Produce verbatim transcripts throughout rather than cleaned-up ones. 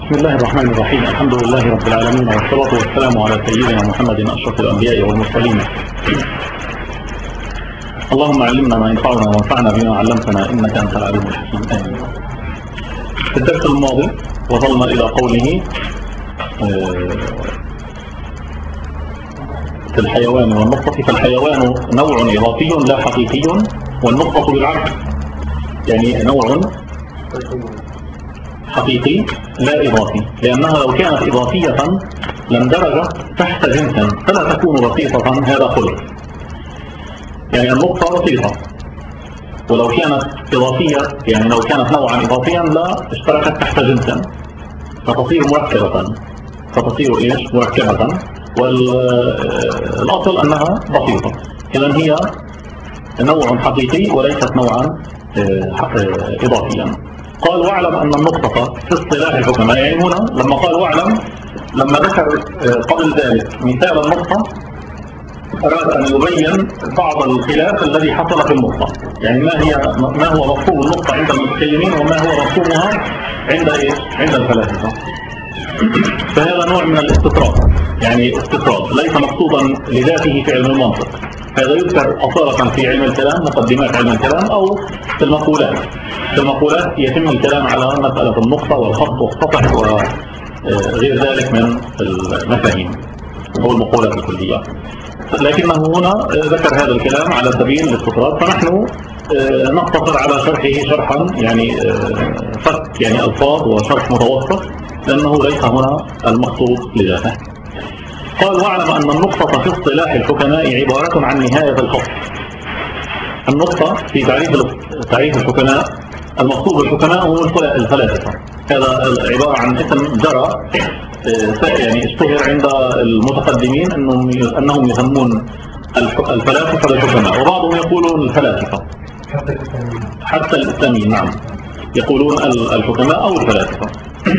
بسم الله الرحمن الرحيم. الحمد لله رب العالمين، والصلاة والسلام على سيدنا محمد أشرف الأنبياء والمرسلين. اللهم علمنا ما ينفعنا وانفعنا بما علمتنا إنك أنت العليم الحكيم. آمين. في الدرس الماضي وصلنا إلى قوله في الحيوان والنقطة. فالحيوان نوع إضافي لا حقيقي، والنقطة بالعكس يعني نوع حقيقي لا إضافي، لأنها لو كانت إضافية لاندرجت تحت جنس فلا تكون بسيطة. هذا خلق، يعني النقطة بسيطة، ولو كانت إضافية يعني لو كانت نوعا إضافيا لا اشتركت تحت جنس فتصير مركبة فتصير إيش مركبة، والأصل أنها بسيطة. إذن هي نوع حقيقي وليست نوعا إضافيا. قال واعلم أن النقطة في اصطلاح الحكماء، يعني هنا لما قال واعلم لما ذكر قبل ذلك مثال النقطة أراد أن يبين بعض الخلاف الذي حصل في النقطة، يعني ما هي ما هو مفهوم النقطة عند المتكلمين وما هو مفهومها عند إيه؟ عند الفلاسفة. فهذا نوع من الاستطراد، يعني استطراد ليس مقصودا لذاته في علم المنطق. هذا يذكر أصالة في علم الكلام، مقدمات علم الكلام، أو في المقولات. في المقولات يتم الكلام على مسألة النقطة والخط والسطح وغير ذلك من المفاهيم أو المقولات الكلية، لكنه هنا ذكر هذا الكلام على سبيل الاستطراد، فنحن نقتصر على شرحه شرحا يعني فك يعني ألفاظ وشرح متوسط، لأنه ليس هنا المقصود لذاته. قال واعلم أن النقطة في اصطلاح الحكماء عبارة عن نهاية الخط. النقطة في تعريف تعريف الحكماء، المقصود بالحكماء هم الفلاسفة. هذا عبارة عن اسم جرى يعني اشتهر عند المتقدمين أنهم أنهم يسمون الفلاسفة بالحكماء، وبعضهم يقولون الفلاسفة حتى الإسلاميين. نعم، يقولون الحكماء أو الفلاسفة.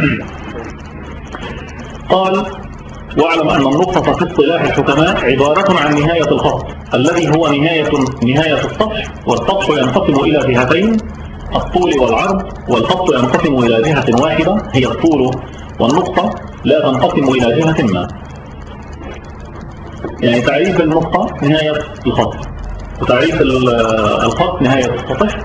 قال واعلم أن النقطة في اصطلاح الحكماء عبارة عن نهاية الخط الذي هو نهاية نهاية السطح، والسطح ينقسم إلى جهتين، الطول والعرض، والخط ينقسم إلى جهة واحدة هي الطول، والنقطة لا تنقسم إلى جهة ما. يعني تعريف النقطة نهاية الخط، وتعريف الخط نهاية السطح،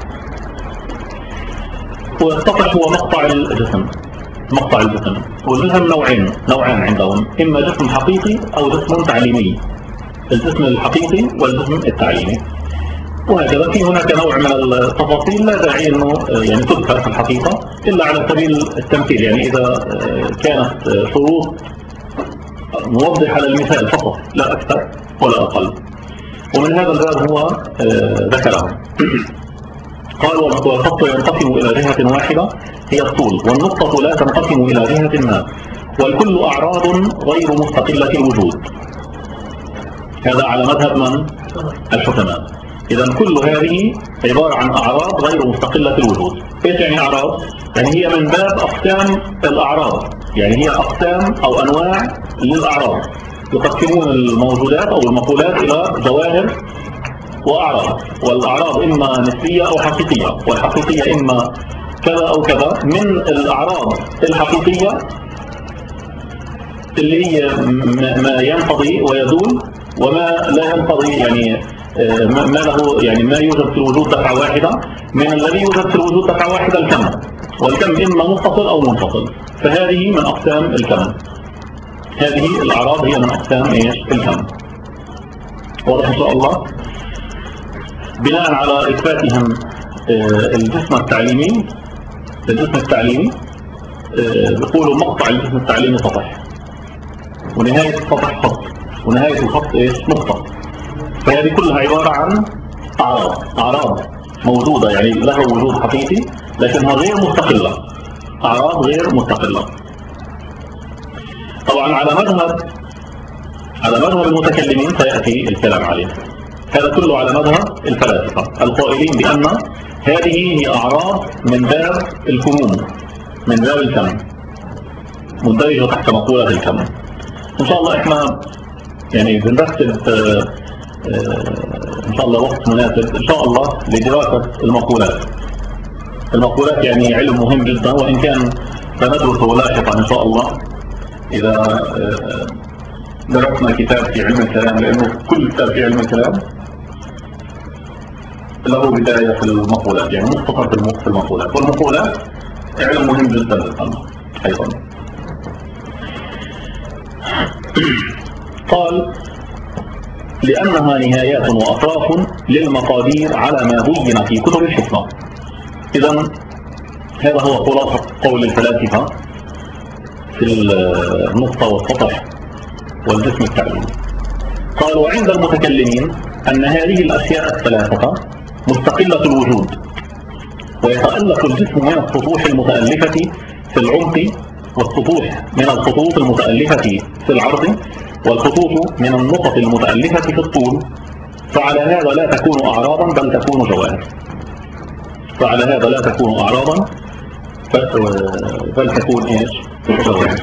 والسطح هو مقطع الجسم مقطع الجسم والجسم نوعين نوعان عندهم، إما جسم حقيقي أو جسم تعليمي، الجسم الحقيقي والجسم التعليمي. وهكذا في هناك نوع من التفاصيل لا داعي أنه يعني تذكر في الحقيقة إلا على سبيل التمثيل، يعني إذا كانت شروط موضحة للمثال فقط لا أكثر ولا أقل، ومن هذا الباب هو ذكره. قال والخط ينقسم إلى جهة واحدة هي الطول، والنقطة لا تنقسم إلى جهة ما، والكل أعراض غير مستقلة الوجود. هذا على مذهب من؟ الحكماء. إذن كل هذه عبارة عن أعراض غير مستقلة الوجود. إيش يعني أعراض؟ يعني هي من باب أقسام الأعراض، يعني هي أقسام أو أنواع للأعراض. يقسمون الموجودات أو المقولات إلى جواهر وأعراض، والأعراض إما نسبية أو حقيقية، والحقيقية إما كذا أو كذا. من الأعراض الحقيقية اللي هي ما ينقضي ويزول وما لا ينقضي، يعني ما له يعني ما يوجد في الوجود دفعة واحدة. من الذي يوجد في الوجود دفعة واحدة الكم، والكم إما منفصل أو منفصل، فهذه من أقسام الكم. هذه الأعراض هي من أقسام إيش الكم. واضح إن شاء الله. بناء على إثباتهم الجسم التعليمي الجسم التعليمي بيقولوا مقطع الجسم التعليمي سطح، ونهاية السطح خط، ونهاية الخط إيش نقطة. فهذه كلها عبارة عن أعراض أعراض موجودة، يعني لها وجود حقيقي لكنها غير مستقلة، أعراض غير مستقلة. طبعا على مذهب على مذهب المتكلمين سيأتي الكلام عليه. هذا كله على مذهب الفلاسفة القائلين بأن هذه هي أعراض من باب الكموم، من باب الكم، مندرجة تحت مقولة الكم. إن شاء الله إحنا يعني بنرتب إن شاء الله وقت مناسب إن شاء الله لدراسة المقولات. المقولات يعني علم مهم جدا، وإن كان سندرسه لاحقا إن شاء الله إذا درسنا كتاب في علم الكلام، لأنه كل كتاب في علم الكلام له بداية في المقولات، يعني مختصر في المقولات، والمقولات علم مهم جدا للفن أيضا. قال لأنها نهايات وأطراف للمقادير على ما بين في كتب الحكمة. إذن هذا هو خلاصة قول الفلاسفة في النقطة والسطح والجسم التعليمي. قال وعند المتكلمين أن هذه الأشياء الثلاثة مستقلة الوجود، ويتألف الجسم من السطوح المتألفة في العمق، والسطوح من الخطوط المتألفة في العرض، والخطوط من النقط المتألفة في الطول، فعلى هذا لا تكون أعراضا بل تكون جواهر. فعلى هذا لا تكون أعراضا بل تكون إيش؟ جواهر.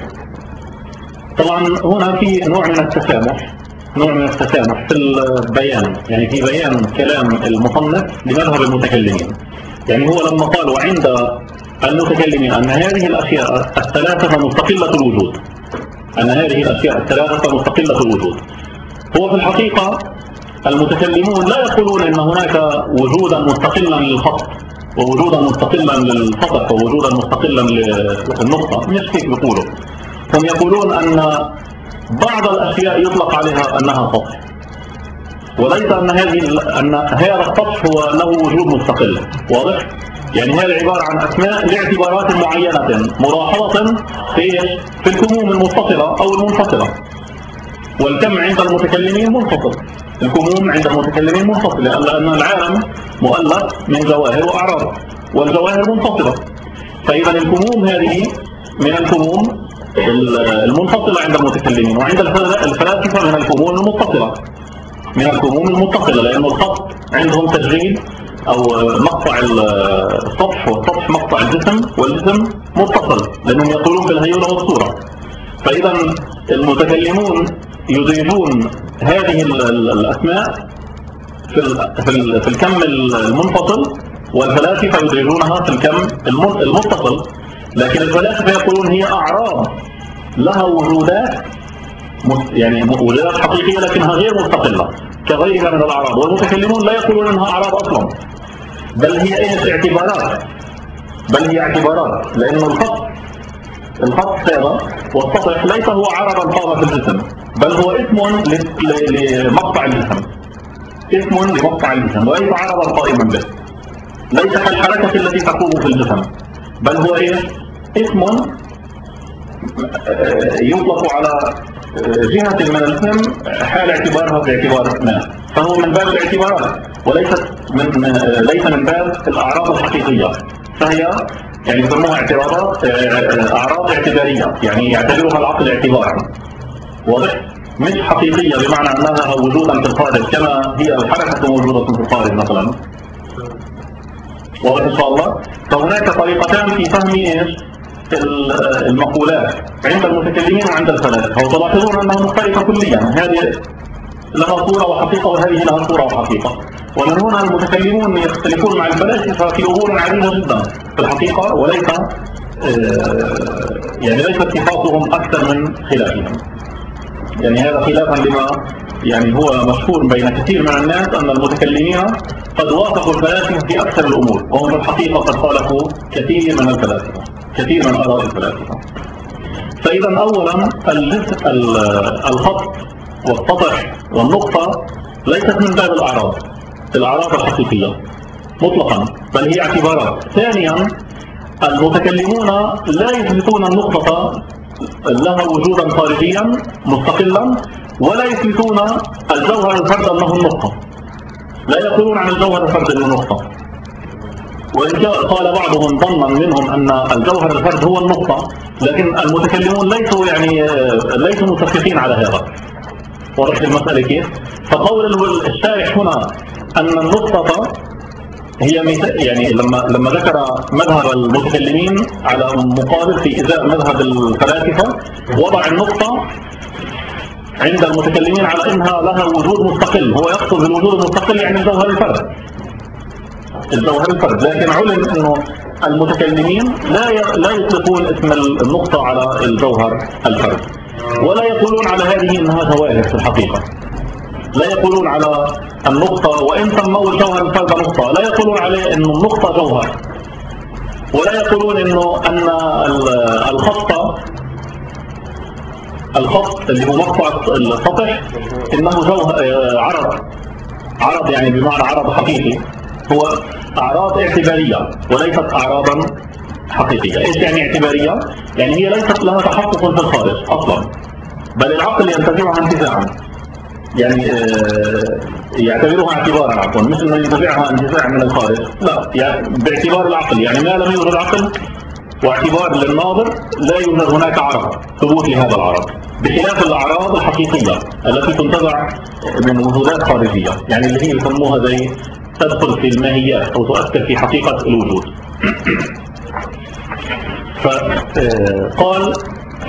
طبعا هنا في نوع من التسامح، نوع من التسامح في البيان، يعني في بيان كلام المصنف لمذهب المتكلمين. يعني هو لما قال وعند المتكلمين أن هذه الأشياء الثلاثة مستقلة الوجود، أن هذه الأشياء الثلاثة مستقلة الوجود، هو في الحقيقة المتكلمون لا يقولون أن هناك وجودا مستقلا للخط ووجودا مستقلا للسطح ووجودا مستقلا للنقطة، مش هيك بيقولوا. هم يقولون أن بعض الأشياء يطلق عليها أنها سطح، وليس أن هذه أن هذا السطح هو له وجود مستقل. واضح؟ يعني هذه عبارة عن أسماء لاعتبارات معينة ملاحظة في في الكموم المتصلة أو المنفصلة. والكم عند المتكلمين منفصل، الكموم عند المتكلمين منفصل، لأن العالم مؤلف من جواهر وأعراض، والجواهر منفصلة. فإذا الكموم هذه من الكموم المنفصلة عند المتكلمين، وعند الفلاسفة من الكموم المتصلة، من الكموم المتصلة، لأن الخط عندهم تجريد أو مقطع السطح، والسطح مقطع الجسم، والجسم متصل لأنهم يقولون بالهيولة والصورة. فإذا المتكلمون يضيفون هذه الأسماء في في الكم المنفصل، والفلاسفة يضيفونها في الكم المتصل. لكن الفلاسفة يقولون هي أعراض لها وجودات، يعني وجودات حقيقية لكنها غير مستقلة كغيرها من الأعراض، والمتكلمون لا يقولون أنها أعراض أصلا، بل هي إيه اعتبارات، بل هي اعتبارات، لأن الخط الخط هذا والسطح ليس هو عرضا قام في الجسم، بل هو اسم لمقطع الجسم، اسم لمقطع الجسم، وليس عرضا قائما به، ليس كالحركة التي تقوم في الجسم، بل هو إيه؟ اسم يطلق على جهة من الجسم حال اعتبارها باعتبار ما، فهو من باب الاعتبارات وليس من ليس من باب الأعراض الحقيقية، فهي يعني يسموها اعتبارات أعراض اعتبارية، يعني يعتبرها العقل اعتبارا. واضح؟ مش حقيقية بمعنى أنها وجودا في الخارج كما هي الحركة موجودة في الخارج مثلا. واضح إن شاء الله؟ فهناك طريقتان في فهم إيش؟ المقولات عند المتكلمين وعند الفلاسفة، وتلاحظون أنها مختلفة كليا، هذه لها صورة وحقيقة وهذه لها صورة وحقيقة. ومن هنا المتكلمون يختلفون مع الفلاسفة في أمور عديدة جدا في الحقيقة، وليس يعني ليس اتفاقهم أكثر من خلافهم. يعني هذا خلافا لما يعني هو مشهور بين كثير من الناس أن المتكلمين قد وافقوا الفلاسفة في أكثر الأمور، وهم في الحقيقة قد خالفوا كثير من الفلاسفة، كثير من آراء الفلاسفة. فإذا أولا الخط والسطح والنقطة ليست من باب الأعراض الأعراض الحقيقية مطلقا، بل هي اعتبارات. ثانيا المتكلمون لا يثبتون النقطة لها وجودا خارجيا مستقلا، ولا يثبتون الجوهر الفرد أنه النقطة، لا يقولون عن الجوهر الفرد أنه نقطة، وإن قال بعضهم ظنا منهم أن الجوهر الفرد هو النقطة، لكن المتكلمون ليسوا يعني ليسوا متفقين على هذا. واضح المسألة كيف؟ فقول الشارح هنا أن النقطة هي يعني لما لما ذكر مذهب المتكلمين على مقابل في إزاء مذهب الفلاسفة، وضع النقطة عند المتكلمين على أنها لها وجود مستقل، هو يقصد بالوجود المستقل يعني الجوهر الفرد الجوهر الفرد، لكن علم أنه المتكلمين لا لا يطلقون اسم النقطة على الجوهر الفردي، ولا يقولون على هذه انها جواهر في الحقيقة. لا يقولون على النقطة وإن سموا الجوهر الفرد نقطة، لا يقولون عليه إنه النقطة جوهر، ولا يقولون إنه أن الخط الخط اللي هو مقطع السطح إنه جوهر عرض عرض يعني بمعنى عرض حقيقي، هو أعراض اعتبارية وليست أعراضا حقيقية. إيش يعني اعتبارية؟ يعني هي ليست لها تحقق في الخارج أصلا، بل العقل ينتزعها انتزاعا، يعني يعتبرها اعتبارا عفوا، مش انه ينتزعها انتزاع من الخارج، لا، يعني باعتبار العقل، يعني ما لم يوجد عقل واعتبار للناظر لا يوجد هناك عرض، ثبوت لهذا العرض، بخلاف الاعراض الحقيقيه التي تنتزع من وجودات خارجيه، يعني اللي هي يسموها زي تدخل في الماهيات او تؤثر في حقيقه الوجود. فقال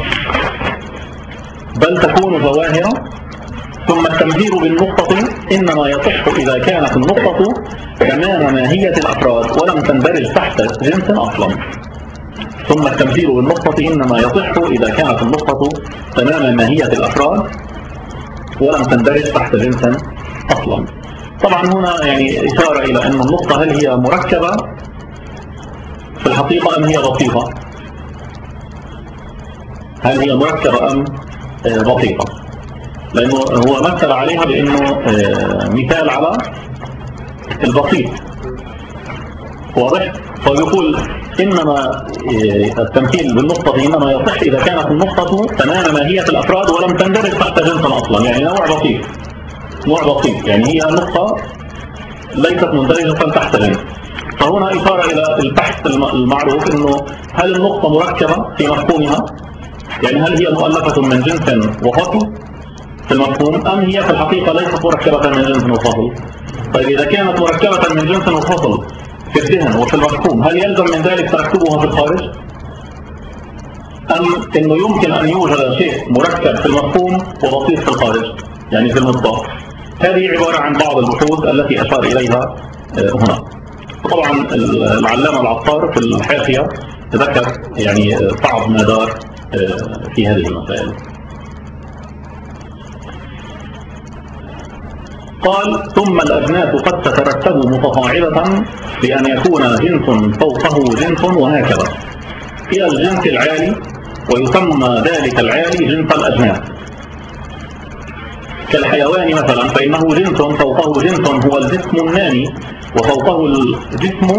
بل تكون ظواهر. ثم التمثيل بالنقطة إنما يصح إذا كانت النقطة تمام ماهية الأفراد ولم تندرج تحت جنس أصلا. ثم التمثيل بالنقطة إنما يصح إذا كانت النقطة تمام ماهية الأفراد ولم تندرج تحت جنس أصلا. طبعا هنا يعني إشارة إلى أن النقطة هل هي مركبة في الحقيقة أم هي بسيطة؟ هل هي مركبة أم بسيطة؟ لأنه هو مثل عليها بأنه مثال على البسيط، واضح؟ فيقول إنما التمثيل بالنقطة إنما يصح إذا كانت النقطة تمام ماهية الأفراد ولم تندرج تحت جنس أصلا، يعني نوع بسيط، نوع بسيط، يعني هي نقطة ليست مندرجة تحت جنس. فهنا إشارة إلى البحث المعروف إنه هل النقطة مركبة في مفهومها؟ يعني هل هي مؤلفة من جنس وفصل في المفهوم أم هي في الحقيقة ليست مركبة من جنس وفصل؟ طيب إذا كانت مركبة من جنس وفصل في الذهن وفي المفهوم، هل يلزم من ذلك تركبها في الخارج؟ أم إنه يمكن أن يوجد شيء مركب في المفهوم وبسيط في الخارج، يعني في المصداق؟ هذه عبارة عن بعض البحوث التي أشار إليها هنا. طبعا العلامة العطار في الحاشية ذكر يعني بعض ما دار في هذه المسائل. قال ثم الأجناس قد تترتب متصاعدة بأن يكون جنس فوقه جنس وهكذا إلى الجنس العالي، ويسمى ذلك العالي جنس الأجناس. كالحيوان مثلا فإنه جنس فوقه جنس هو الجسم النامي، وفوقه الجسم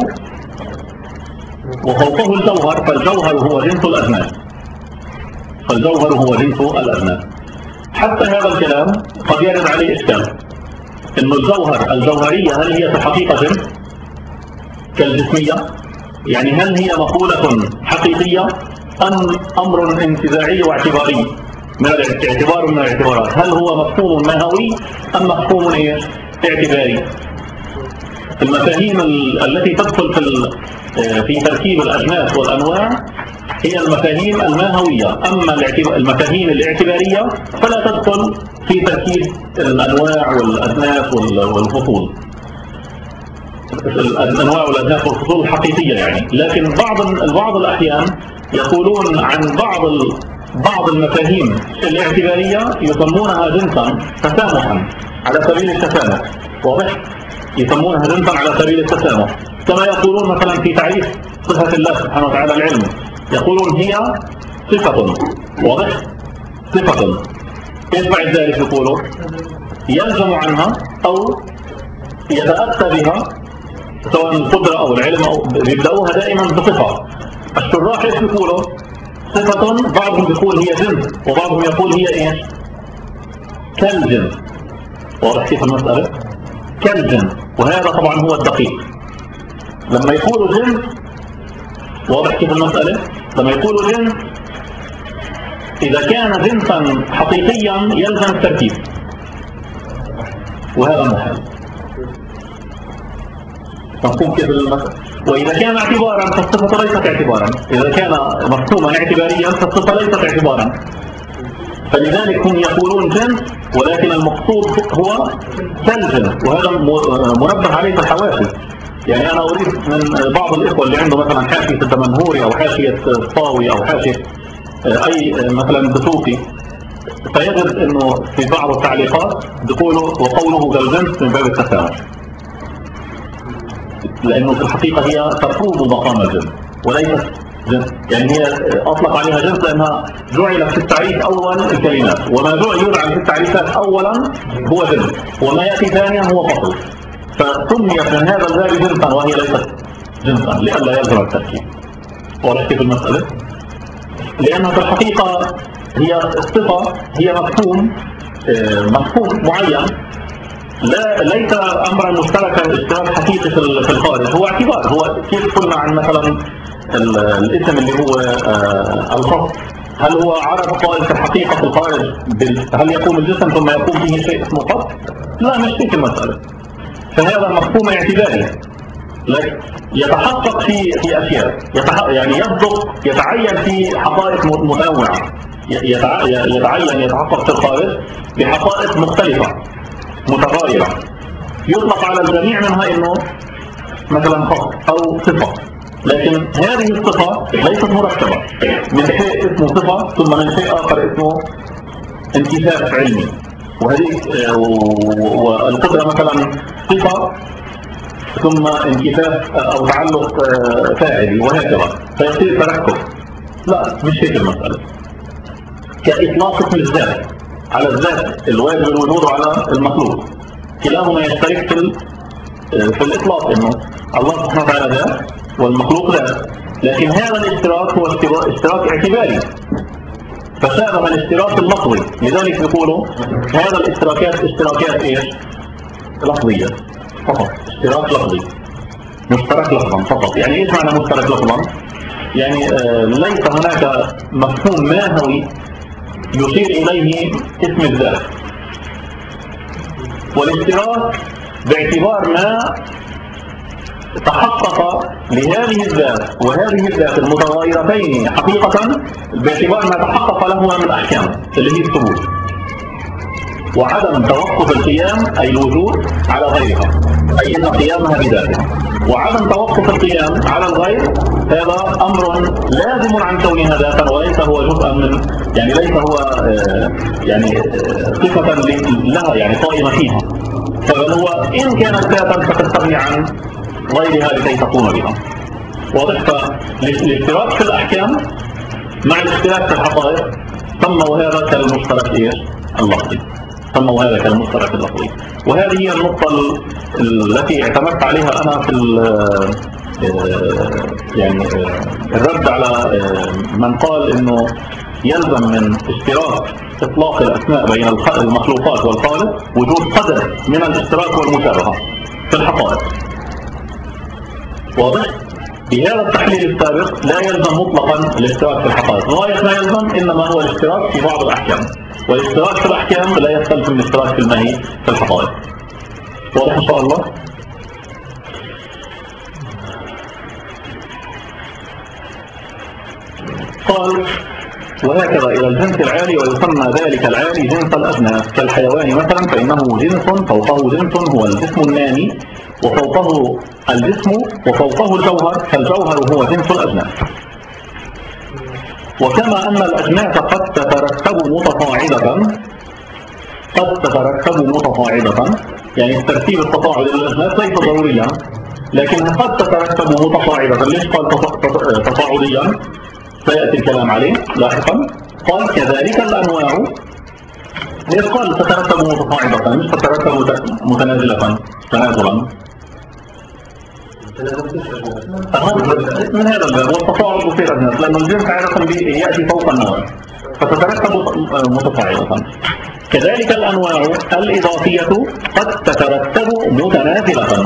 وفوقه الجوهر، فالجوهر هو جنس الأجناس، فالجوهر هو جنس الأجناس. حتى هذا الكلام قد يرد عليه إشكال، إنه الجوهر الجوهرية هل هي في الحقيقة جنس كالجسمية؟ يعني هل هي مقولة حقيقية أم أمر انتزاعي واعتباري من الاعتبار من الاعتبارات؟ هل هو مفهوم ماهوي أم مفهوم إيش؟ اعتباري؟ المفاهيم التي تدخل في في تركيب الأجناس والأنواع هي المفاهيم الماهوية، أما المفاهيم الاعتبارية فلا تدخل في تركيب الأنواع والأجناس والفصول، الأنواع والأجناس والفصول الحقيقية يعني. لكن بعض بعض الأحيان يقولون عن بعض بعض المفاهيم الاعتبارية يسمونها جنسا تسامحا على سبيل التسامح، واضح؟ يسمونها جنسا على سبيل التسامح، كما يقولون مثلا في تعريف صفة الله سبحانه وتعالى العلم، يقولون هي صفة، واضح؟ صفة. ايش بعد ذلك يقولوا؟ يلزم عنها أو يتأتى بها سواء القدرة أو العلم، أو بيبدأوها دائما بصفة. الشراح ايش يقولوا؟ صفة، بعضهم يقول هي جنس وبعضهم يقول هي ايش؟ كالجنس، واضح كيف المسألة؟ كالجنس، وهذا طبعا هو الدقيق. لما يقولوا جنس، واضح كيف المسألة؟ لما يقولوا جنس إذا كان جنسا حقيقيا يلزم التركيب، وهذا محال. مفهوم كيف المسألة؟ وإذا كان اعتبارا فالصفة ليست اعتبارا، إذا كان مفهوما اعتباريا فالصفة ليست اعتبارا. فلذلك هم يقولون جنس ولكن المقصود هو كالجنس، وهذا منبه عليه في الحوافز. يعني أنا أريد من بعض الإخوة اللي عنده مثلا حاشية الدمنهوري أو حاشية الطاوي أو حاشية أي مثلا دسوقي، فيجد أنه في بعض التعليقات بيقولوا وقوله كالجنس من باب التسامح، لأنه في الحقيقة هي تفوض مقام الجنس وليست جنس. يعني هي أطلق عليها جنس لأنها جعلت في التعريف أول الكلمات، وما جعل في التعريفات أولا هو جنس، وما يأتي ثانيا هو فصل، فسميت من هذا الباب جنسا وهي ليست جنسا لئلا يلزم التركيب. واضح كيف المسألة؟ لأنها في الحقيقة هي الصفة هي مفهوم مفهوم معين، لا ليس أمرا مشتركا اشتراك حقيقي في الخارج، هو اعتبار. هو كيف قلنا عن مثلا الاسم اللي هو الخط، هل هو عرض قائل في الحقيقة في الخارج هل يقوم الجسم ثم يقوم فيه شيء اسمه خط؟ لا، مش تلك المسألة. فهذا مفهوم اعتباري يتحقق في في أشياء، يعني يصدق يتعين في حقائق متنوعة، يتعين يتحقق في الخارج بحقائق مختلفة متغايرة، يطلق على الجميع منها انه مثلا خط او صفة، لكن هذه الصفة ليست مركبة من شيء اسمه صفة ثم من شيء اخر اسمه انكشاف علمي، وهذه والقدرة مثلا صفة ثم انكشاف او تعلق فاعلي وهكذا، فيصير تركب. لا، مش هيك المسألة. كإطلاق اسم الذات على الذات الواجب الوجود على المخلوق، كلاهما يشترك في في الإطلاق، إنه الله سبحانه وتعالى ذات والمخلوق ذات، لكن هذا الاشتراك هو اشتراك اعتباري فشابه الاشتراك اللفظي، لذلك يقولوا هذا الاشتراكات اشتراكات ايش؟ لفظية فقط، اشتراك لفظي، مشترك لفظا فقط. يعني ايش معنى مشترك لفظا؟ يعني آه ليس هناك مفهوم ماهوي يشير إليه اسم الذات، والاشتراك باعتبار ما تحقق لهذه الذات وهذه الذات المتغايرتين حقيقة باعتبار ما تحقق لهما من أحكام اللي هي الثبوت وعدم توقف القيام، أي الوجود على غيرها، أي أن قيامها بذاتها، وعدم توقف القيام على الغير هذا أمر لازم عن كونها ذاتا وليس هو جزءا من، يعني ليس هو آه يعني آه صفة لها يعني قائمة فيها، فبل هو إن كانت ذاتا فتستغني عن غيرها لكي تقوم بها. واضح؟ فالاشتراك في الأحكام مع الاشتراك في الحقائق سموا هذا كالمشترك إيش؟ اللفظي، سموا هذا كالمشترك اللفظي. وهذه هي النقطة التي اعتمدت عليها أنا في يعني الرد على من قال إنه يلزم من اشتراك إطلاق الأسماء بين المخلوقات والخالق وجود قدر من الاشتراك والمشابهة في الحقائق. واضح؟ بهذا التحليل السابق لا يلزم مطلقا الاشتراك في الحقائق، غاية ما يلزم إنما هو الاشتراك في بعض الأحكام، والاشتراك في الأحكام لا يختلف من الاشتراك في الماهي في الحقائق. واضح إن شاء الله؟ قال وهكذا إلى الجنس العالي، ويسمى ذلك العالي جنس الأجناس، كالحيوان مثلا فإنه جنس فوقه جنس هو الجسم النامي، وفوقه الجسم وفوقه الجوهر، فالجوهر هو جنس الأجناس. وكما أن الأجناس قد تتركب متصاعدة قد تتركب متصاعدة يعني الترتيب التصاعدي للأجناس ليس ضروريا، لكن قد تتركب متصاعدة. ليش قال تصاعديا؟ سيأتي الكلام عليه لاحقا. قال كذلك الأنواع، ليش قال تتركب متصاعدة مش تتركب متنازلة تنازلا؟ من هذا الباب والتصاعد يصير أجناس، لأن الجنس عادة يأتي فوق النوع فتتركب متصاعدة. كذلك الأنواع الإضافية قد تترتب متنازلة،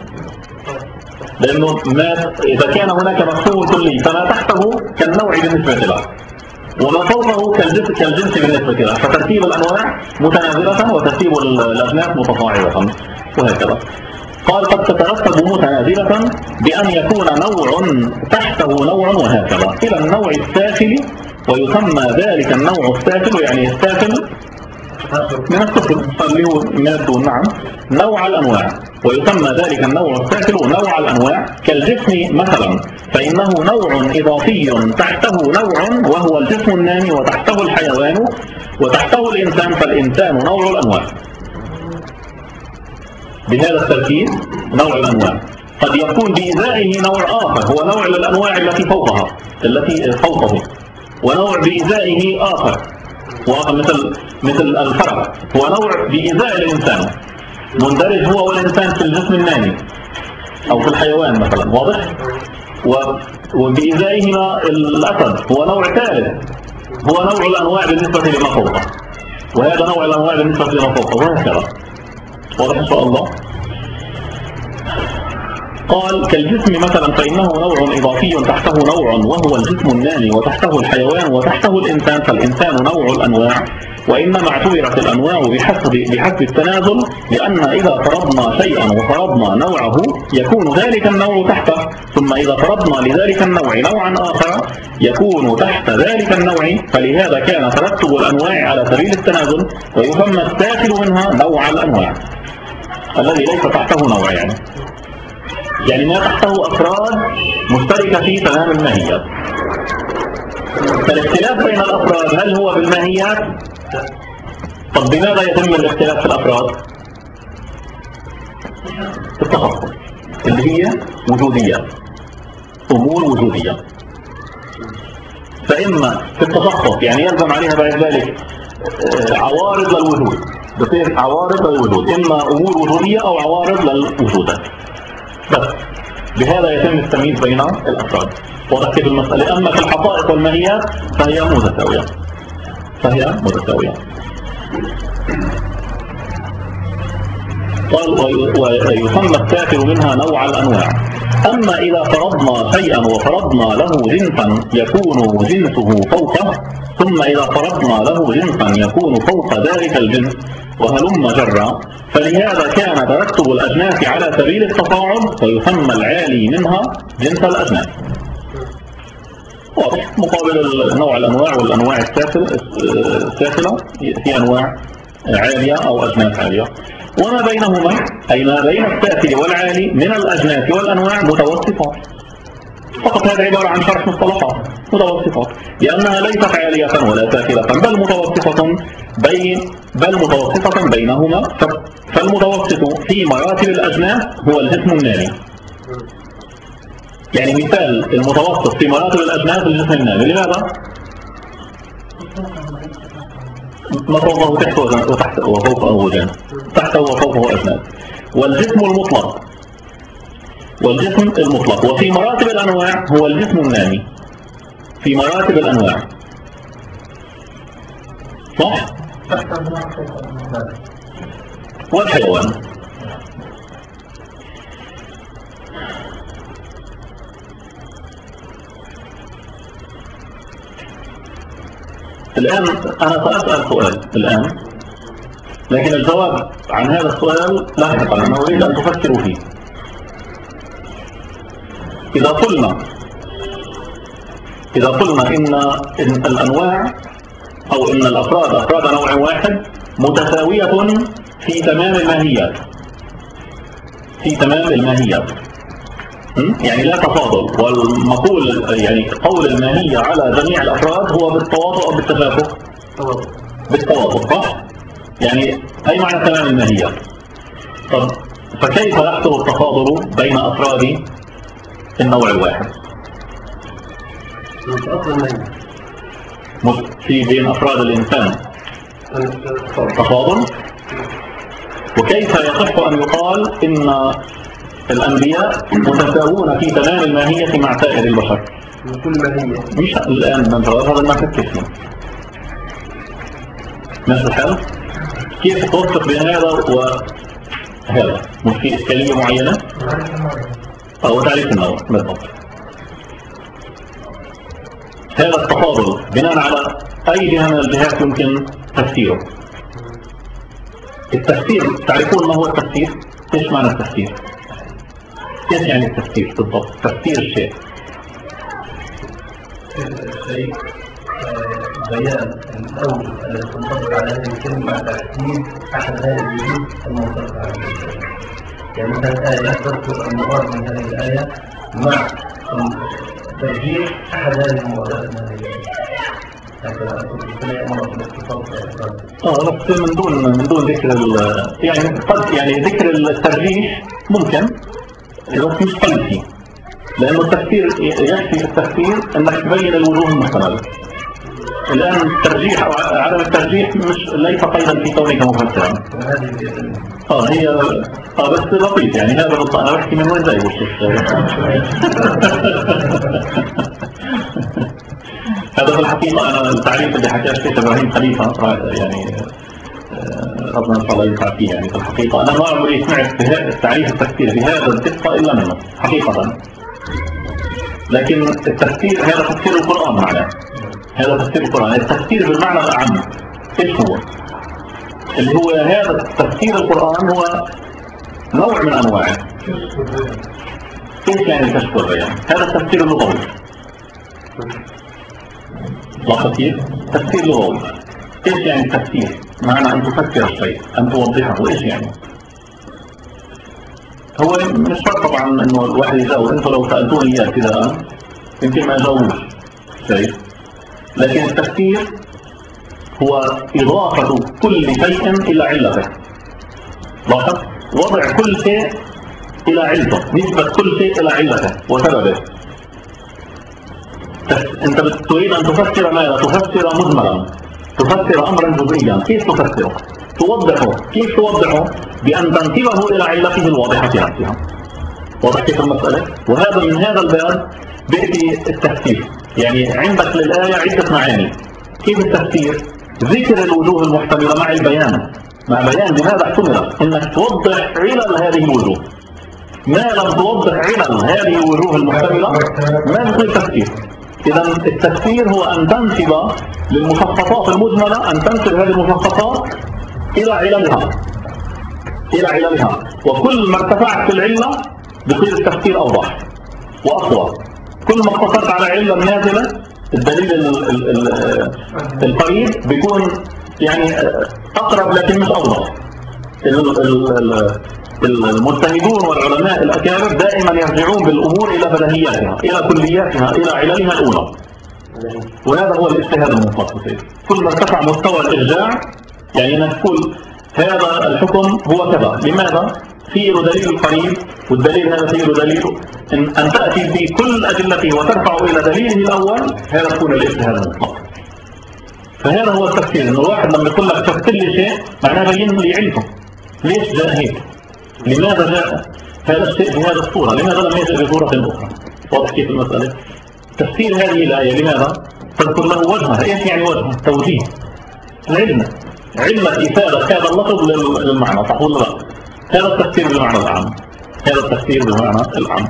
لأنه ما إذا كان هناك مفهوم كلي فما تحته كالنوع بالنسبة له، وما فوقه كالجنس كالجنس بالنسبة له، فترتيب الأنواع متنازلة وترتيب الأجناس متصاعدة وهكذا. قال قد تترتب متنازلة بأن يكون نوع تحته نوع وهكذا إلى النوع السافل، ويسمى ذلك النوع السافل يعني السافل من السفل اللي هو من الدون، نعم، نوع الأنواع. ويسمى ذلك النوع السافل نوع الأنواع. كالجسم مثلا فإنه نوع إضافي تحته نوع وهو الجسم النامي، وتحته الحيوان، وتحته الإنسان فالإنسان نوع الأنواع. بهذا التركيب نوع الأنواع قد يكون بإزائه نوع آخر هو نوع للأنواع التي فوقها التي فوقه، ونوع بإزائه آخر مثل مثل الفرع هو نوع بإزاء الإنسان، مندرج هو والإنسان في الجسم النامي أو في الحيوان مثلا، واضح؟ وبإزائهما الأسد هو نوع ثالث هو نوع الأنواع بالنسبة لما فوقه، وهذا نوع الأنواع بالنسبة لما فوقه، وهكذا. واضح إن شاء الله؟ قال كالجسم مثلا فإنه نوع إضافي تحته نوع وهو الجسم النامي، وتحته الحيوان، وتحته الإنسان فالإنسان نوع الأنواع. وإنما اعتبرت الأنواع بحسب بحسب التنازل، لأن إذا فرضنا شيئا وفرضنا نوعه يكون ذلك النوع تحته، ثم إذا فرضنا لذلك النوع نوعا آخر يكون تحت ذلك النوع، فلهذا كان ترتب الأنواع على سبيل التنازل، ويسمى السافل منها نوع الأنواع الذي ليس تحته نوع، يعني يعني ما تحته أفراد مشتركة في تمام الماهيات. فالاختلاف بين الأفراد هل هو بالماهيات؟ طب بماذا يتم الاختلاف في الأفراد؟ في التخصص اللي هي وجودية، أمور وجودية. فإما في التخصص يعني يلزم عليها بعد ذلك عوارض للوجود، بصير عوارض للوجود، إما أمور وجودية أو عوارض للوجودات. بس بهذا يتم التمييز بين الأفراد. وركب المسألة. أما في الحقائق والماهيات فهي متساوية فهي متساوية. قال ويسمى السافل منها نوع الأنواع. أما إذا فرضنا شيئا وفرضنا له جنسا يكون جنسه فوقه، ثم إذا فرضنا له جنسا يكون فوق ذلك الجنس وهلم جرا، فلهذا كان ترتب الأجناس على سبيل التصاعد، فيسمى العالي منها جنس الأجناس. واضح؟ مقابل نوع الأنواع والأنواع السافلة في أنواع عالية أو أجناس عالية. وما بينهما أي ما بين السافل والعالي من الأجناس والأنواع متوسطات. فقط هذا عبارة عن شرح مصطلحات متوسطات، لأنها ليست عالية ولا سافلة، بل متوسطة بين بل متوسطة بينهما. فالمتوسط في مراتب الأجناس هو الجسم النامي. يعني مثال المتوسط في مراتب الأجناس الجسم النامي. لماذا؟ ما فوقه تحت وتحت وفوقه وجان، تحته وفوقه أجناس. والجسم المطلق والجسم المطلق وفي مراتب الأنواع هو الجسم النامي في مراتب الأنواع. صح؟ والحيوان. الآن أنا سأسأل سؤال الآن، لكن الجواب عن هذا السؤال لاحقا، أنا أريد أن تفكروا فيه. إذا قلنا إذا قلنا إن, إن الأنواع أو إن الأفراد أفراد نوع واحد متساوية في تمام الماهيات في تمام الماهيات يعني لا تفاضل، والمقول يعني قول الماهية على جميع الأفراد هو بالتواطؤ أو بالتشابه؟ بالتواطؤ، صح؟ يعني أي معنى تمام الماهيات؟ طب فكيف يحصل التفاضل بين أفراد النوع الواحد؟ في بين أفراد الإنسان تفاضل. وكيف يصح أن يقال إن الأنبياء متساوون في تمام الماهية مع سائر البشر؟ كل ماهية مش الآن من جواب هذا ما فكر فيه. ماشي الحال؟ كيف توفق بين هذا وهذا؟ مش في إشكالية معينة؟ أو تعريف النوع بالضبط. هذا التفاضل بناء على أي جهة من الجهات يمكن تفسيره؟ التفسير تعرفون ما هو التفسير؟ إيش معنى التفسير؟ إيش يعني التفسير بالضبط؟ تفسير الشيء الشيء بيان الأوجه التي تنطبق على هذه الكلمة تحديد أحد هذه الوجوه المنطبقة على هذه الكلمة. يعني مثلا آية تذكر المراد من هذه الآية مع ترجيح أحد هذه المرادات من هذه الآية. اه بس من دون من دون ذكر يعني قد يعني ذكر الترجيح ممكن بس مش قلبي، لانه التفسير يكفي في التفسير انك تبين الوجوه المحتمله. الان الترجيح او عدم الترجيح مش ليس قيدا في كونك مفسرا. اه هي اه بس لطيف يعني هذا بالضبط. انا بحكي من وين جاي الشيخ هذا في الحقيقة أنا التعريف اللي حكاه الشيخ إبراهيم خليفة يعني ربنا إن شاء الله ينفع فيه. يعني في الحقيقة أنا ما عمري سمعت تعريف التفسير بهذا الدقة إلا منه حقيقة. لكن التفسير هذا تفسير القرآن معناه، هذا تفسير القرآن. التفسير بالمعنى الأعم إيش هو؟ اللي هو هذا تفسير القرآن هو نوع من أنواعه. إيش يعني كشف البيان؟ هذا التفسير اللغوي. لاحظ كيف؟ تفسير لغوي. ايش يعني التفسير؟ معنى ان تفسر الشيء، ان توضحه. ايش يعني؟ هو مش شرط طبعا انه الواحد يجاوب. انتم لو سالتوني اياه كذا يمكن ما اجاوبوش شيء. لكن التفسير هو اضافه كل شيء الى علته. لاحظ؟ وضع كل شيء الى علته، نسبه كل شيء الى علته وسببه. انت تريد ان تفسر ماذا؟ تفسر مجملا، تفسر امرا جزئيا. كيف تفسره؟ توضحه. كيف توضحه؟ بان تنسبه الى علته الواضحه نفسها. واضح كيف المساله؟ وهذا من هذا الباب بياتي التفسير. يعني عندك للايه عده معاني. كيف التفسير؟ ذكر الوجوه المحتمله مع البيان، مع بيان لماذا احتملت، انك توضح علل هذه الوجوه. ما لم توضح علل هذه الوجوه المحتمله ما يصير تفسير. إذا التفسير هو أن تنسب للمخصصات المجملة، أن تنسب هذه المخصصات إلى عللها إلى عللها وكل ما ارتفعت في العلة بصير التفسير أوضح وأقوى. كل ما اقتصرت على علة نازلة الدليل القريب بيكون يعني أقرب لكن مش أوضح. المجتهدون والعلماء الأكابر دائما يرجعون بالأمور إلى بديهياتها، إلى كلياتها، إلى عللها الأولى. وهذا هو الاجتهاد المطلق. كل ما ارتفع مستوى الإرجاع يعني نقول هذا الحكم هو كذا. لماذا؟ فيه دليل القريب، والدليل هذا فيه دليل. إن, أن تأتي في كل أدلته وترفع إلى دليله الأول، هذا يكون الاجتهاد المطلق. فهذا هو التفسير. إنه الواحد لما يقول لك فسر لي شيء معناه بين لي علته. ليش جاء هيك؟ لماذا جاء هذا الشيء بهذه الصورة؟ لماذا لم يجئ بصورة أخرى؟ واضح كيف المسألة؟ تفسير هذه الآية لماذا؟ تذكر له وجهها. إيش يعني وجهها؟ توجيه العلم، علم إفادة هذا اللفظ للمعنى. صح ولا لا؟ هذا التفسير بالمعنى العام. هذا التفسير بالمعنى العام.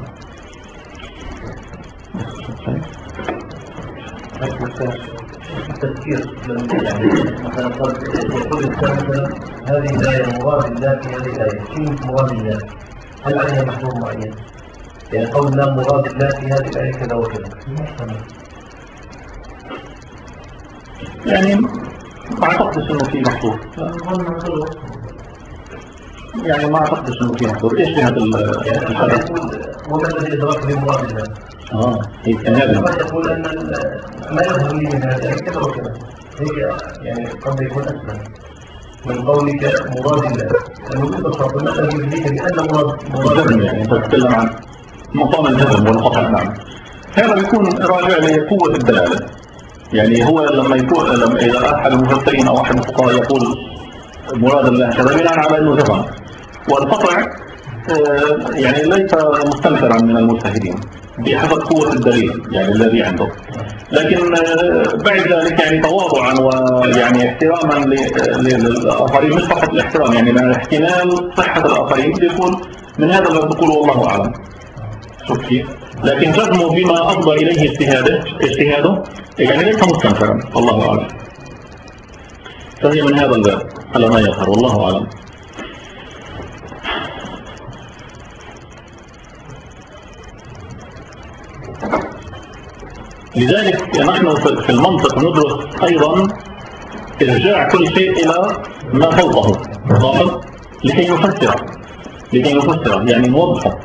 التفسير يعني مثلا قد يقول الإنسان هذه الآية مراد الله في هذه الآية. كلمة مراد الله هل عليها محظور معين؟ يعني قولنا مراد الله في هذه الآية كذا وكذا. يعني ما أعتقدش إنه في محظور. يعني ما أعتقدش إنه في محظور. إيش هذا الحدث؟ وما الذي يدرك بمراد الله؟ اه هيك كان قد يقول ان ما يظهر لي من هذا كذا وكذا. هيك يعني قد يكون اسهل من قولك مراد الله. لانه ببساطه ما الذي يدرك بان مراد مراد يعني انت تتكلم عن مقام الجزم والقطع. نعم هذا بيكون راجع لقوه الدلاله. يعني هو لما يكون لما اذا احد المفسرين او احد الفقهاء يقول مراد الله كذا بناء على انه جزم، والقطع يعني ليس مستنكرا من المجتهدين بحسب قوة الدليل يعني الذي عنده. لكن بعد ذلك يعني تواضعا ويعني احتراما للآخرين، مش فقط الاحترام يعني من احتمال صحة الآخرين يقول من هذا ما تقول والله أعلم. شوف كيف؟ لكن جزمه بما أفضى إليه اجتهاده اجتهاده يعني ليس مستنكرا والله أعلم. فهي من هذا الباب على ما يظهر والله أعلم. لذلك نحن في المنطق ندرس أيضا إرجاع كل شيء إلى ما فوقه لاحظ لكي نفسره. لكي نفسره يعني نوضحه.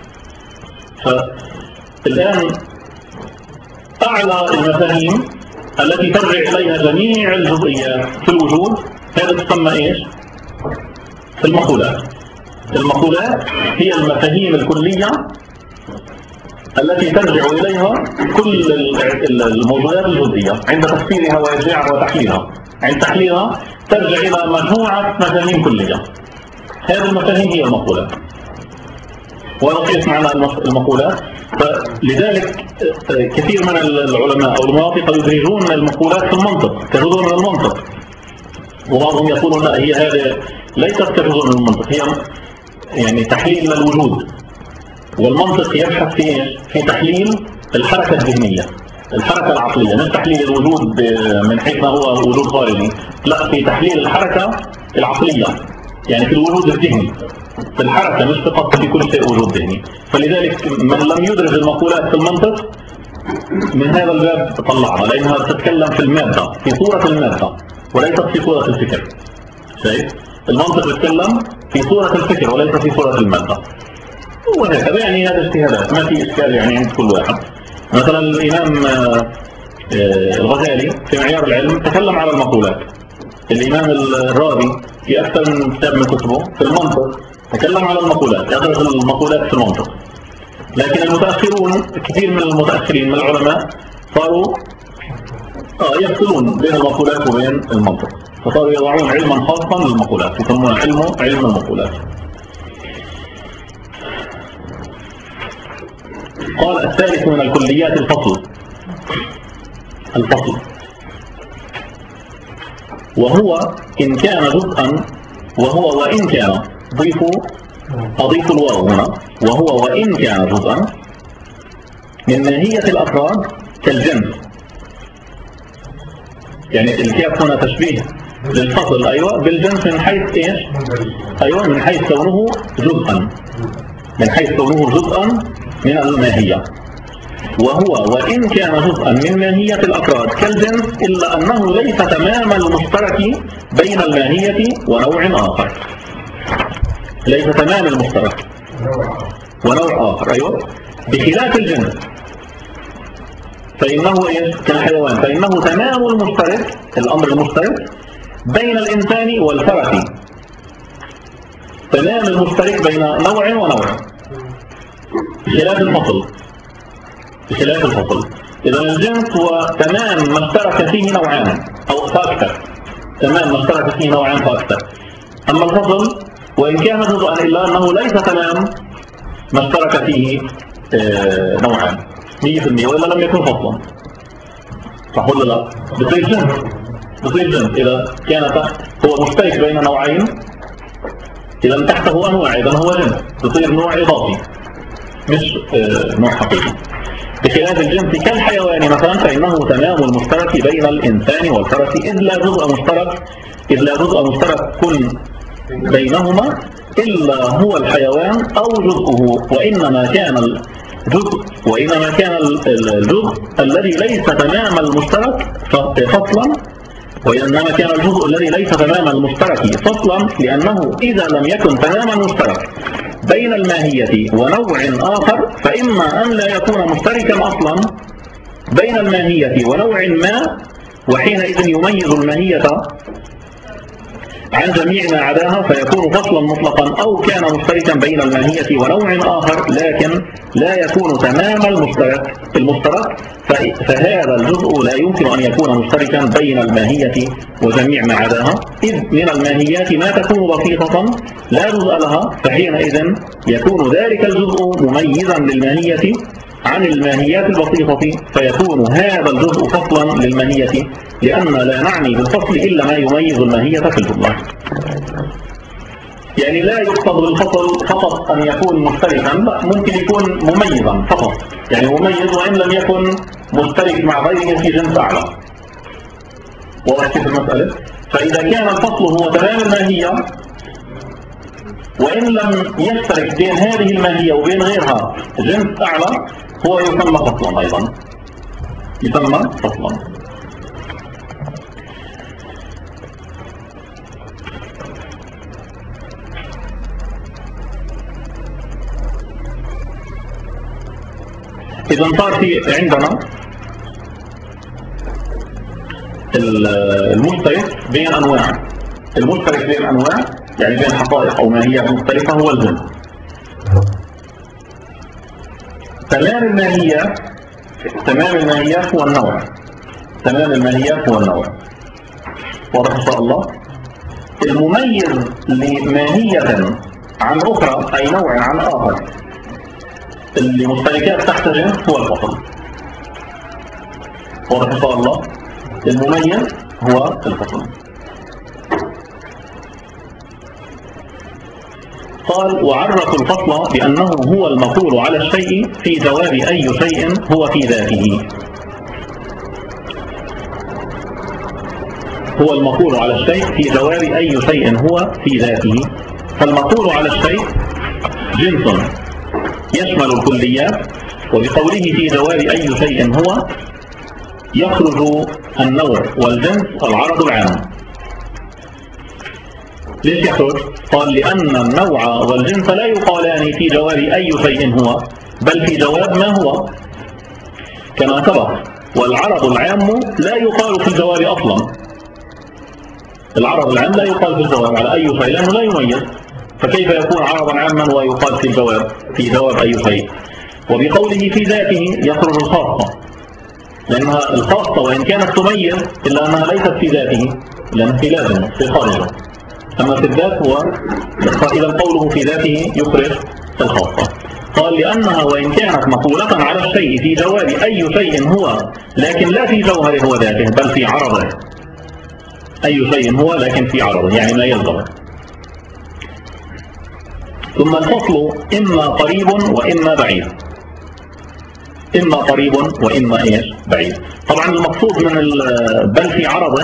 فالآن أعلى المفاهيم التي ترجع إليها جميع الجزئيات في الوجود هذا تسمى إيش؟ المقولات. المقولات هي المفاهيم الكلية التي ترجع إليها كل الموجودات الجزئية عند تفسيرها وإرجاعها وتحليلها. عند تحليلها ترجع إلى مجموعة مفاهيم كلية. هذه المفاهيم هي المقولات. ونقيس معنا المقولات. فلذلك كثير من العلماء أو المناطق يدرجون المقولات في المنطق كجزء من المنطق، وبعضهم يقولون لا، هي هذه ليست كجزء من المنطق، هي يعني تحليل للوجود. والمنطق يبحث في في تحليل الحركة الذهنية، الحركة العقلية، مش تحليل الوجود من حيث ما هو وجود خارجي، لا، في تحليل الحركة العقلية، يعني في الوجود الذهني، في الحركة مش فقط في كل شيء وجود ذهني. فلذلك من لم يدرج المقولات في المنطق من هذا الباب طلعها، لأنها تتكلم في المادة، في صورة المادة وليست في صورة الفكر. شايف؟ المنطق يتكلم في صورة الفكر وليس في صورة المادة. وهكذا يعني هذا اجتهادات ما في إشكال يعني عند كل واحد. مثلا الإمام الغزالي في معيار العلم تكلم على المقولات. الإمام الرازي في أكثر من كتاب من كتبه في المنطق تكلم على المقولات، يدرس المقولات في المنطق. لكن المتأخرون كثير من المتأخرين من العلماء صاروا آه يفصلون بين المقولات وبين المنطق، فصاروا يضعون علما خاصا للمقولات يسمونه علمه علم المقولات. قال الثالث من الكليات الفصل. الفصل وهو إن كان جزءا، وهو وإن كان، ضيفوا أضيف الواو هنا، وهو وإن كان جزءا من ماهية الأفراد كالجنس. يعني الكاف هنا تشبيه للفصل أيوة بالجنس من حيث إيش؟ أيوة من حيث كونه جزءا، من حيث كونه جزءا من الماهية. وهو وإن كان جزءا من ماهية الأفراد كالجنس إلا أنه ليس تمام المشترك بين الماهية ونوع آخر. ليس تمام المشترك ونوع آخر أيوة بخلاف الجنس، فإنه إيش؟ كالحيوان، فإنه تمام المشترك، الأمر المشترك بين الإنسان والفرس، تمام المشترك بين نوع ونوع بخلاف الفصل. بخلاف الفصل إذا الجنس هو تمام ما اشترك فيه نوعان أو فأكثر، تمام ما اشترك فيه نوعان فأكثر. أما الفصل وإن كان جزءا إلا أنه ليس تمام ما اشترك فيه اه نوعان مية في المية، وإلا لم يكن فصلا. صح ولا لا؟ بصير جنس، بصير جنس إذا كان هو مشترك بين نوعين، إذا تحته أنواع إذا هو جنس، بصير نوع إضافي مش اه نوع حقيقي. بخلاف الجنس كالحيوان مثلا فإنه تمام المشترك بين الإنسان والفرس، إذ لا جزء مشترك إذ لا جزء مشترك كن بينهما إلا هو الحيوان أو جزءه، وإنما كان الجزء وإنما كان الجزء الذي ليس تمام المشترك فصلا وإنما كان الجزء الذي ليس تمام المشترك فصلا لأنه إذا لم يكن تمام المشترك بين الماهية ونوع آخر فإما أن لا يكون مشتركا أصلا بين الماهية ونوع ما، وحينئذ يميز الماهية عن جميع ما عداها فيكون فصلا مطلقا، أو كان مشتركا بين الماهية ونوع آخر لكن لا يكون تمام المشترك المشترك فهذا الجزء لا يمكن أن يكون مشتركا بين الماهية وجميع ما عداها، إذ من الماهيات ما تكون بسيطة لا جزء لها، فحينئذ يكون ذلك الجزء مميزا للماهية عن الماهيات البسيطة، فيكون هذا الجزء فصلا للماهية، لأن لا نعني بالفصل إلا ما يميز الماهية في الجملة. يعني لا يقصد بالفصل فقط أن يكون مشتركا، ممكن يكون مميزا فقط، يعني مميز وإن لم يكن مشترك مع غيره في جنس أعلى. واضح كيف المسألة؟ فإذا كان الفصل هو تمام الماهية وإن لم يشترك بين هذه الماهية وبين غيرها جنس أعلى هو يسمى فصلا، أيضا يسمى فصلا. إذا صار في عندنا المشترك بين أنواع، المشترك بين أنواع يعني بين حقائق أو ماهيات مختلفة هو الجنس. تمام الماهيات، تمام الماهيات هو النوع، تمام الماهيات هو النوع. واضح إن شاء الله. المميز لماهية عن أخرى أي نوع عن آخر اللي مشتركات تحت جنس هو الفصل. واضح إن شاء الله. المميز هو الفصل. قال وعرف الفصل بأنه هو المقول على الشيء في جواب أي شيء هو في ذاته. هو المقول على الشيء في جواب أي شيء هو في ذاته. فالمقول على الشيء جنس يشمل الكليات، وبقوله في جواب أي شيء هو يخرج النوع والجنس والعرض العام. ليش يخرج؟ قال لأن النوع والجنس لا يقالان في جواب أي شيء هو، بل في جواب ما هو كما سبق. والعرض العام لا يقال في الجواب أصلا. العرض العام لا يقال في الجواب على أي شيء لأنه لا يميز، فكيف يكون عرضا عاما ويقال في الجواب في جواب أي شيء؟ وبقوله في ذاته يخرج الخاصة، لأنها الخاصة وإن كانت تميز إلا أنها ليست في ذاته، لأنها في لازم في خارجه. أما في الذات هو، فإذا قوله في ذاته يخرج الخاصة. قال لأنها وإن كانت مقولة على الشيء في جواب أي شيء هو، لكن لا في جوهره هو ذاته بل في عرضه. أي شيء هو لكن في عرضه يعني ما يلزمه. ثم الفصل إما قريب وإما بعيد. إما قريب وإما إيش بعيد. طبعا المقصود من بل في عرضه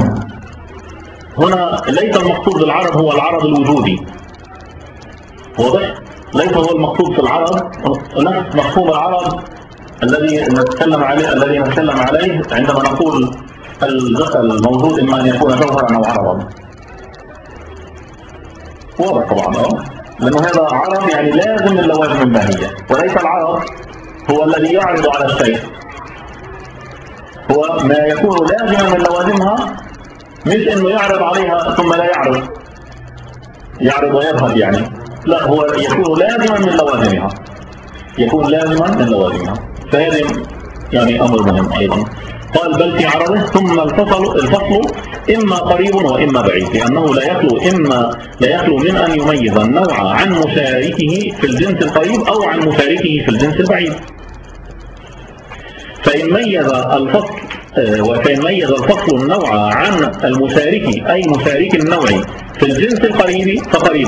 هنا ليس المقصود بالعرض هو العرض الوجودي. واضح؟ ليس هو المقصود في العرض نفس مفهوم العرض الذي نتكلم عليه الذي نتكلم عليه عندما نقول الموجود إما أن يكون جوهرا أو عرضا. واضح طبعا اه لأنه هذا عرض يعني لازم من لوازم الماهية، وليس العرض هو الذي يعرض على الشيء، هو ما يكون لازما من لوازمها، مش انه يعرض عليها ثم لا يعرض يعرض ويذهب يعني، لا هو يكون لازما من لوازمها، يكون لازما من لوازمها. فهذا يعني امر مهم ايضا. قال بل في عرضه. ثم الفصل الفصل اما قريب واما بعيد، لانه لا يخلو اما لا يخلو من ان يميز النوع عن مشاركه في الجنس القريب او عن مشاركه في الجنس البعيد. فإن ميز الفصل وفإن ميز الفصل النوع عن المشارك أي مشارك النوع في الجنس القريب فقريب.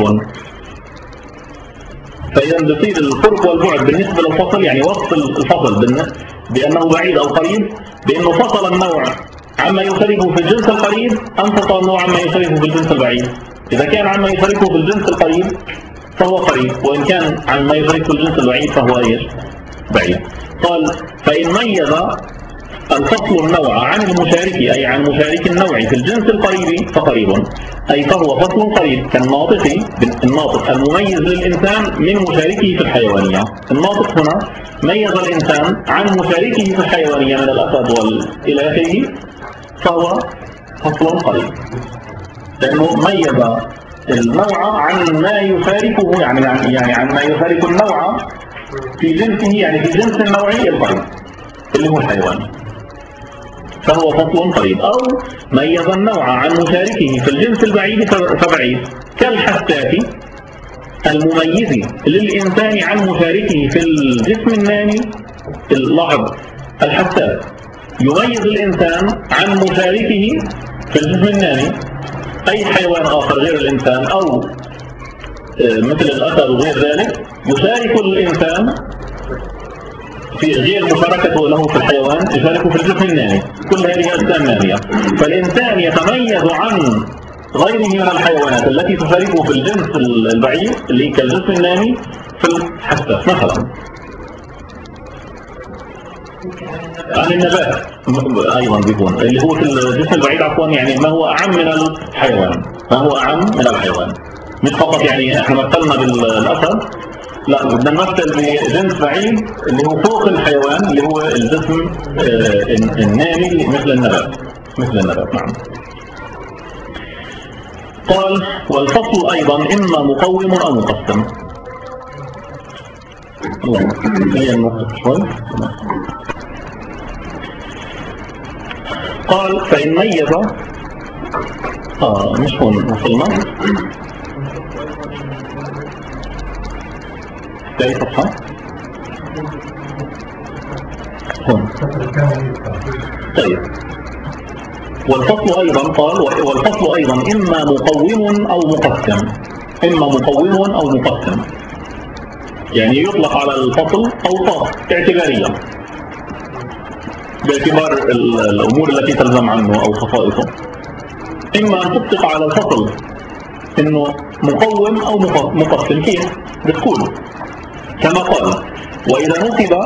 فإذا بصير القرب والبعد بالنسبة للفصل يعني وصف الفصل بأنه بعيد أو قريب بأنه فصل النوع عما يشاركه في الجنس القريب أم فصل النوع عما يشاركه في الجنس البعيد. إذا كان عما يشاركه في الجنس القريب فهو قريب، وإن كان عما يشاركه في الجنس البعيد فهو إيش؟ بعيد. قال فإن ميز الفصل النوع عن المشارك أي عن مشارك النوع في الجنس القريب فقريب، أي فهو فصل قريب كالناطق الناطق المميز للإنسان من مشاركه في الحيوانية. الناطق هنا ميز الإنسان عن مشاركه في الحيوانية من الأسد والى آخره، فهو فصل قريب لأنه ميز النوع عن ما يشاركه يعني يعني عن ما يشارك النوع في جنسه يعني في جنس النوعي القريب اللي هو الحيوان، فهو فصل قريب. أو ميز النوع عن مشاركه في الجنس البعيد فبعيد كالحسات المميز للإنسان عن مشاركه في الجسم النامي. اللاحظ الحسات يميز الإنسان عن مشاركه في الجسم النامي أي حيوان آخر غير الإنسان أو مثل الأسد وغير ذلك يشارك الإنسان في غير مشاركته له في الحيوان، يشاركه في الجسم النامي. كل هذه أجسام نامية، فالإنسان يتميز عن غيره من الحيوانات التي تشاركه في الجنس البعيد اللي كالجسم النامي في الحساس مثلا. عن النبات أيضا بيكون اللي هو في الجسم البعيد عفوا يعني ما هو أعم من الحيوان، ما هو أعم من الحيوان، مش فقط يعني احنا مثلنا بالأسد لا بدنا نمثل بجنس بعيد اللي هو فوق الحيوان اللي هو الجسم آه النامي مثل النبات مثل النبات. نعم. قال والفصل أيضا إما مقوم أو مقسم. الله خلينا نوقف شوي. قال فإن ميز آه مش هون وصلنا أي صفحة هون. طيب والفصل أيضا قال والفصل أيضا إما مقوم أو مقسم. إما مقوم أو مقسم يعني يطلق على الفصل أوصاف اعتبارية باعتبار الأمور التي تلزم عنه أو خصائصه. إما أن تطلق على الفصل إنه مقوم أو مقسم. كيف بتكون كما قال وإذا نسب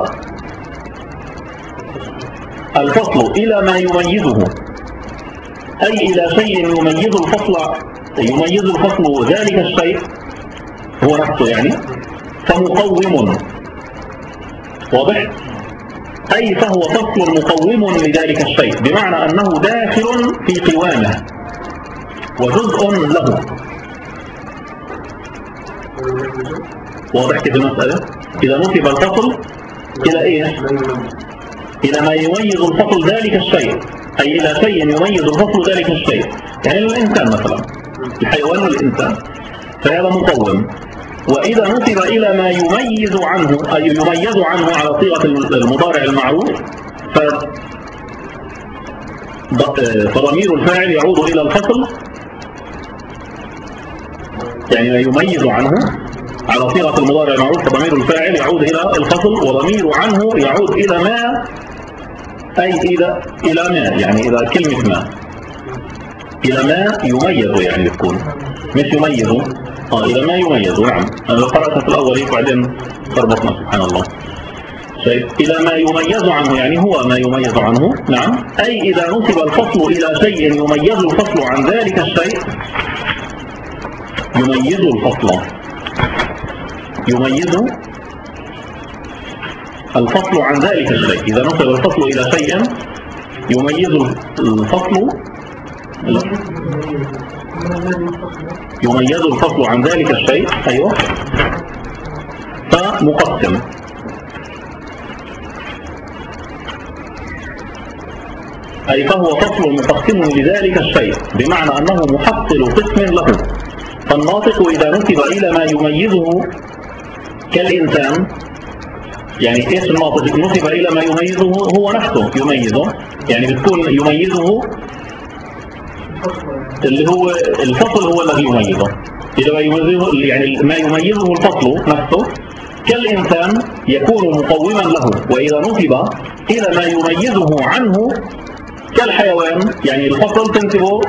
الفصل إلى ما يميزه أي إلى شيء يميز الفصل يميز الفصل ذلك الشيء هو نفسه يعني فمقوم. واضح؟ أي فهو فصل مقوم لذلك الشيء بمعنى أنه داخل في قوامه وجزء له. واضح كده المسألة؟ إذا نسب الفصل إلى إيه؟ إلى ما يميز الفصل ذلك الشيء أي إلى شيء يميز الفصل ذلك الشيء يعني الإنسان مثلا الحيوان والإنسان فهذا مقوم. وإذا نسب إلى ما يميز عنه أي يميز عنه على صيغة المضارع المعروف فضمير الفاعل يعود إلى الفصل يعني ما يميز عنه على صيغة المضارع المعروف فضمير الفاعل يعود إلى الفصل وضمير عنه يعود إلى ما أي إلى إلى ما يعني إلى كلمة ما إلى ما يميز يعني بتكون مش يميزه آه إلى ما يميز. نعم أنا لو قرأتها في الأول وبعدين تربطنا سبحان الله. شيء إلى ما يميز عنه يعني هو ما يميز عنه. نعم أي إذا نسب الفصل إلى شيء يميز الفصل عن ذلك الشيء يميز الفصل يميز الفصل عن ذلك الشيء. إذا نسب الفصل إلى شيء يميز الفصل يميز الفصل عن ذلك الشيء أيوة فمقسم. أي فهو فصل مقسم لذلك الشيء بمعنى أنه محصل قسم له. فالناطق إذا نسب إلى ما يميزه كالإنسان يعني إيش الناطق نسب إلى ما يميزه هو نفسه يميزه يعني بتكون يميزه اللي هو الفصل هو الذي يميزه. إذا ما يميزه يعني ما يميزه الفصل نفسه كالإنسان يكون مقوما له. وإذا نسب إلى ما يميزه عنه كالحيوان يعني الفصل تنسبه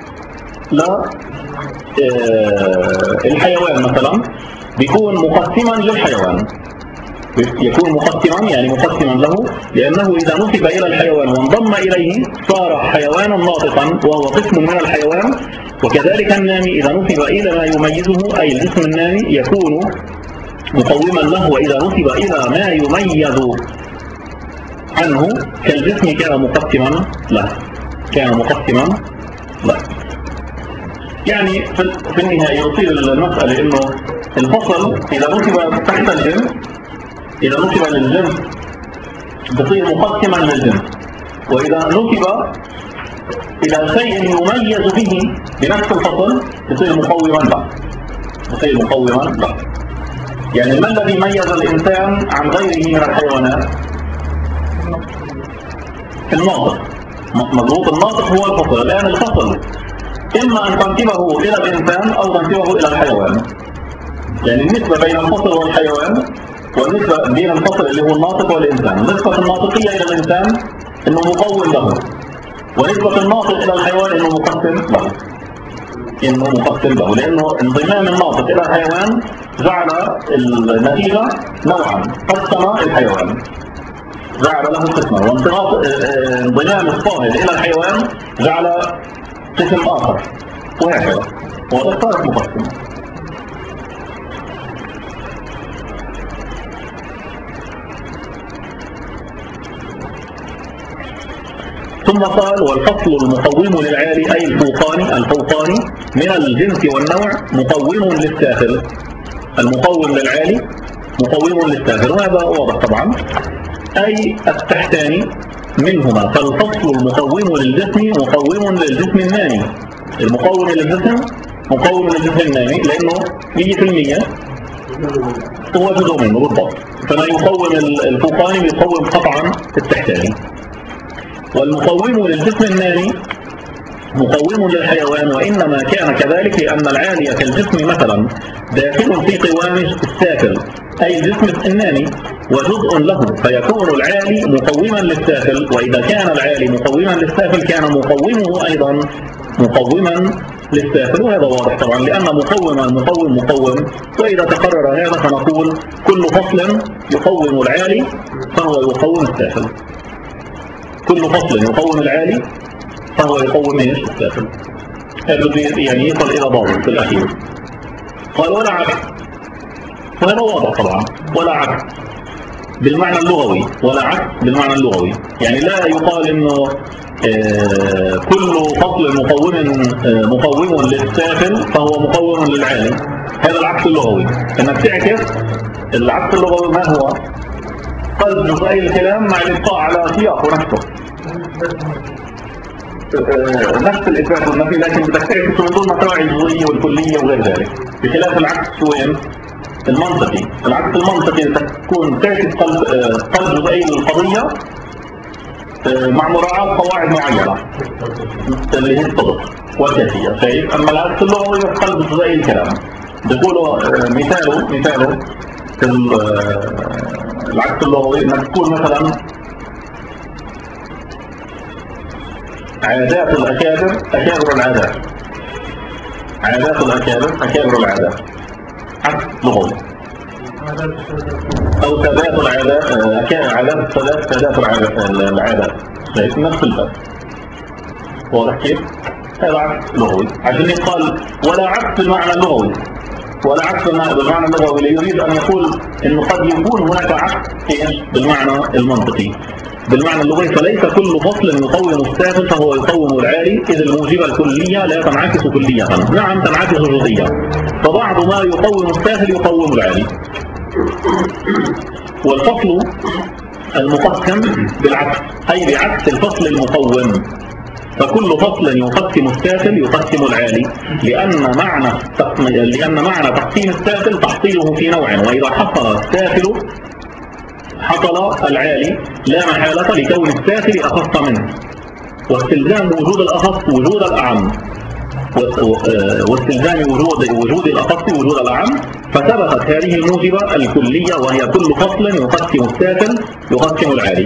للحيوان مثلا بيكون مقسما للحيوان يكون مقسما يعني مقسما له لأنه إذا نسب إلى الحيوان وانضم إليه صار حيوانا ناطقا وهو قسم من الحيوان. وكذلك النامي إذا نسب إلى ما يميزه أي الجسم النامي يكون مقوما له. وإذا نسب إلى ما يميز عنه كالجسم كان مقسما له كان مقسما له. يعني في النهاية يصير المسألة إنه الفصل إذا نسب تحت الجنس إذا نسب للجنس بصير مقسما للجنس. وإذا نسب إلى شيء يميز به بنفس الفصل يصير مقوما له يصير مقوما له. يعني ما الذي ميز الإنسان عن غيره من الحيوانات؟ الناطق. مضبوط الناطق هو الفصل. الآن الفصل إما أن تنسبه إلى الإنسان أو تنسبه إلى الحيوان. يعني النسبة بين الفصل والحيوان والنسبة بين الفصل اللي هو الناطق والإنسان نسبة الناطقية إلى الإنسان إنه مقوم له ونسبة الناطق إلى الحيوان إنه مقسم له إنه مقسم له لأنه انضمام الناطق إلى الحيوان جعل النتيجة نوعا قسم الحيوان جعل له قسما وانضمام الصاهل إلى الحيوان جعل قسم آخر وهكذا وهذا صار مقسم. ثم قال والفصل المقوم للعالي أي الفوقاني الفوقاني من الجنس والنوع مقوم للسافل. المقوم للعالي مقوم للسافل، وهذا واضح طبعا، أي التحتاني منهما. فالفصل المقوم للجسم مقوم للجسم النامي. المقوم للجسم مقوم للجسم النامي لأنه مية في المية هو جزء منه بالضبط، فما يقوم الفوقاني يقوم قطعا التحتاني. والمقوم للجسم النامي مقوم للحيوان، وإنما كان كذلك لأن العالي كالجسم مثلا داخل في قوام السافل أي الجسم النامي وجزء له، فيكون العالي مقوما للسافل، وإذا كان العالي مقوما للسافل كان مقومه أيضا مقوما للسافل. وهذا واضح طبعا لأن مقوم المقوم مقوم، وإذا تقرر هذا فنقول كل فصل يقوم العالي فهو يقوم السافل. كل فصل يقوم العالي فهو يقوم ايش السافل. يعني يصل إلى ضابط في الأخير. قال ولا عكس، وهذا واضح طبعا، ولا عكس بالمعنى اللغوي، ولا عكس بالمعنى اللغوي، يعني لا يقال انه آه كل فصل مقوم آه مقوم للسافل فهو مقوم للعالي. هذا العكس اللغوي، انك تعكس العكس اللغوي. ما هو؟ قلب جزئي الكلام مع الابقاء على سياقه نفسه، آه نفس الاثبات والنفي، لكن بدك تعكسه من دون ما تراعي الجزئيه والكليه وغير ذلك، بخلاف العكس وين؟ المنطقي. العكس المنطقي تكون تعكس قلب قلب جزئي القضيه مع مراعاة قواعد معينة اللي هي الصدق والكيفية. شايف؟ أما العكس اللغوي قلب جزئي الكلام. بيقولوا مثاله مثاله في العكس اللغوي انك تقول مثلا عادات الأكابر أكابر العادات، عادات الأكابر أكابر العادات، عكس لغوي. أو سادات العادات عادات السادات سادات العادات، شايف؟ نفس الفرق. واضح كيف؟ هذا عكس لغوي عشان يقال ولا عكس بالمعنى اللغوي، ولا عكس بالمعنى اللغوي ليريد أن يقول إنه قد يكون هناك عكس بالمعنى المنطقي. بالمعنى اللغوي فليس كل فصل يقوم السافل فهو يقوم العالي، إذ الموجبة الكلية لا تنعكس كلية. نعم تنعكس جزئيا، فبعض ما يقوم السافل يقوم العالي. والفصل المقسم بالعكس أي بعكس الفصل المقوم، فكل فصل يقسم السافل يقسم العالي، لأن معنى لأن معنى تقسيم السافل تحصيله في نوع، وإذا حصل السافل حصل العالي لا محالة لكون السافل أخص منه، واستلزام وجود الأخص وجود الأعم، واستلزام وجود وجود الأخص وجود الأعم، فثبتت هذه الموجبة الكلية وهي كل فصل يقسم السافل يقسم العالي.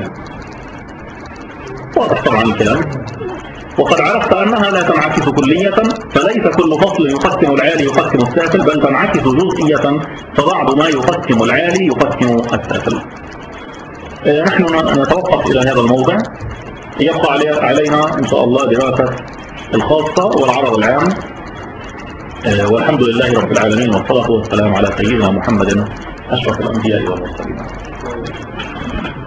واضح طبعا الكلام. وقد عرفت أنها لا تنعكس كلية، فليس كل فصل يقسم العالي يقسم السافل، بل تنعكس جزئية، فبعض ما يقسم العالي يقسم السافل. نحن نتوقف إلى هذا الموضع، يبقى علينا إن شاء الله دراسة الخاصة والعرض العام. والحمد لله رب العالمين، والصلاة والسلام على سيدنا محمد أشرف الأنبياء والمرسلين.